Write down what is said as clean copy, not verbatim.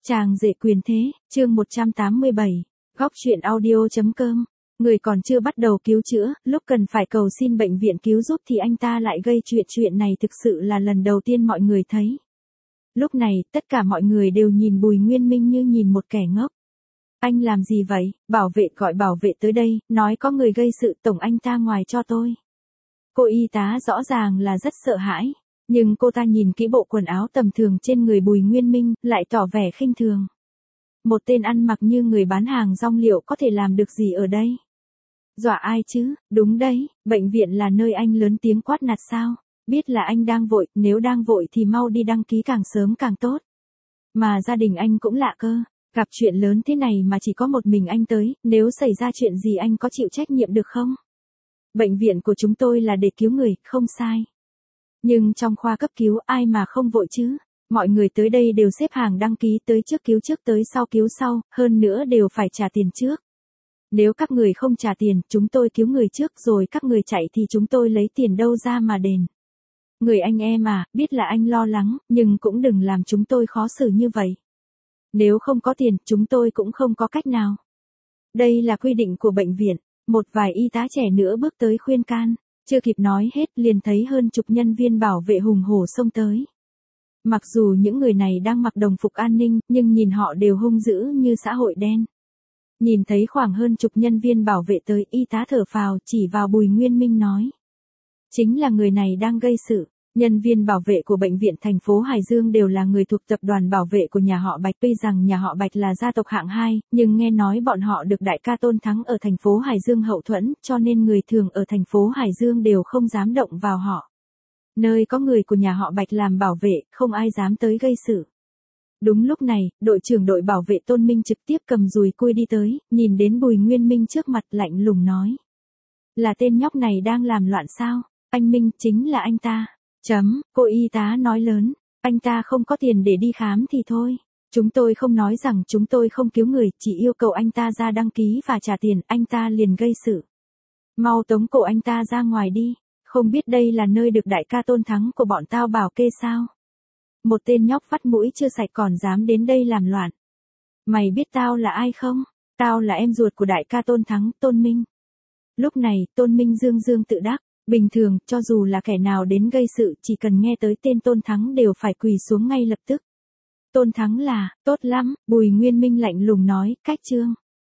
Chàng rể quyền thế, chương 187, góc truyện audio.com. Người còn chưa bắt đầu cứu chữa, lúc cần phải cầu xin bệnh viện cứu giúp thì anh ta lại gây chuyện này thực sự là lần đầu tiên mọi người thấy. Lúc này, tất cả mọi người đều nhìn Bùi Nguyên Minh như nhìn một kẻ ngốc. Anh làm gì vậy? Bảo vệ gọi bảo vệ tới đây, nói có người gây sự, tổng anh ta ngoài cho tôi. Cô y tá rõ ràng là rất sợ hãi. Nhưng cô ta nhìn kỹ bộ quần áo tầm thường trên người Bùi Nguyên Minh, lại tỏ vẻ khinh thường. Một tên ăn mặc như người bán hàng rong liệu có thể làm được gì ở đây? Dọa ai chứ? Đúng đấy, bệnh viện là nơi anh lớn tiếng quát nạt sao? Biết là anh đang vội, nếu đang vội thì mau đi đăng ký càng sớm càng tốt. Mà gia đình anh cũng lạ cơ, gặp chuyện lớn thế này mà chỉ có một mình anh tới, nếu xảy ra chuyện gì anh có chịu trách nhiệm được không? Bệnh viện của chúng tôi là để cứu người, không sai. Nhưng trong khoa cấp cứu ai mà không vội chứ? Mọi người tới đây đều xếp hàng đăng ký tới trước tới sau cứu sau, hơn nữa đều phải trả tiền trước. Nếu các người không trả tiền, chúng tôi cứu người trước rồi các người chạy thì chúng tôi lấy tiền đâu ra mà đền. Người anh em à, biết là anh lo lắng, nhưng cũng đừng làm chúng tôi khó xử như vậy. Nếu không có tiền, chúng tôi cũng không có cách nào. Đây là quy định của bệnh viện. Một vài y tá trẻ nữa bước tới khuyên can. Chưa kịp nói hết liền thấy hơn chục nhân viên bảo vệ hùng hổ xông tới. Mặc dù những người này đang mặc đồng phục an ninh, nhưng nhìn họ đều hung dữ như xã hội đen. Nhìn thấy khoảng hơn chục nhân viên bảo vệ tới, y tá thở phào chỉ vào Bùi Nguyên Minh nói. Chính là người này đang gây sự. Nhân viên bảo vệ của bệnh viện thành phố Hải Dương đều là người thuộc tập đoàn bảo vệ của nhà họ Bạch. Tuy rằng nhà họ Bạch là gia tộc hạng 2, nhưng nghe nói bọn họ được đại ca Tôn Thắng ở thành phố Hải Dương hậu thuẫn, cho nên người thường ở thành phố Hải Dương đều không dám động vào họ. Nơi có người của nhà họ Bạch làm bảo vệ, không ai dám tới gây sự. Đúng lúc này, đội trưởng đội bảo vệ Tôn Minh trực tiếp cầm dùi cui đi tới, nhìn đến Bùi Nguyên Minh trước mặt lạnh lùng nói. Là tên nhóc này đang làm loạn sao? Anh Minh, chính là anh ta. Cô y tá nói lớn, anh ta không có tiền để đi khám thì thôi. Chúng tôi không nói rằng chúng tôi không cứu người, chỉ yêu cầu anh ta ra đăng ký và trả tiền, anh ta liền gây sự. Mau tống cổ anh ta ra ngoài đi, không biết đây là nơi được đại ca Tôn Thắng của bọn tao bảo kê sao? Một tên nhóc vắt mũi chưa sạch còn dám đến đây làm loạn. Mày biết tao là ai không? Tao là em ruột của đại ca Tôn Thắng, Tôn Minh. Lúc này, Tôn Minh dương tự đắc. Bình thường, cho dù là kẻ nào đến gây sự, chỉ cần nghe tới tên Tôn Thắng đều phải quỳ xuống ngay lập tức. Tôn Thắng là, tốt lắm, Bùi Nguyên Minh lạnh lùng nói, cách chương.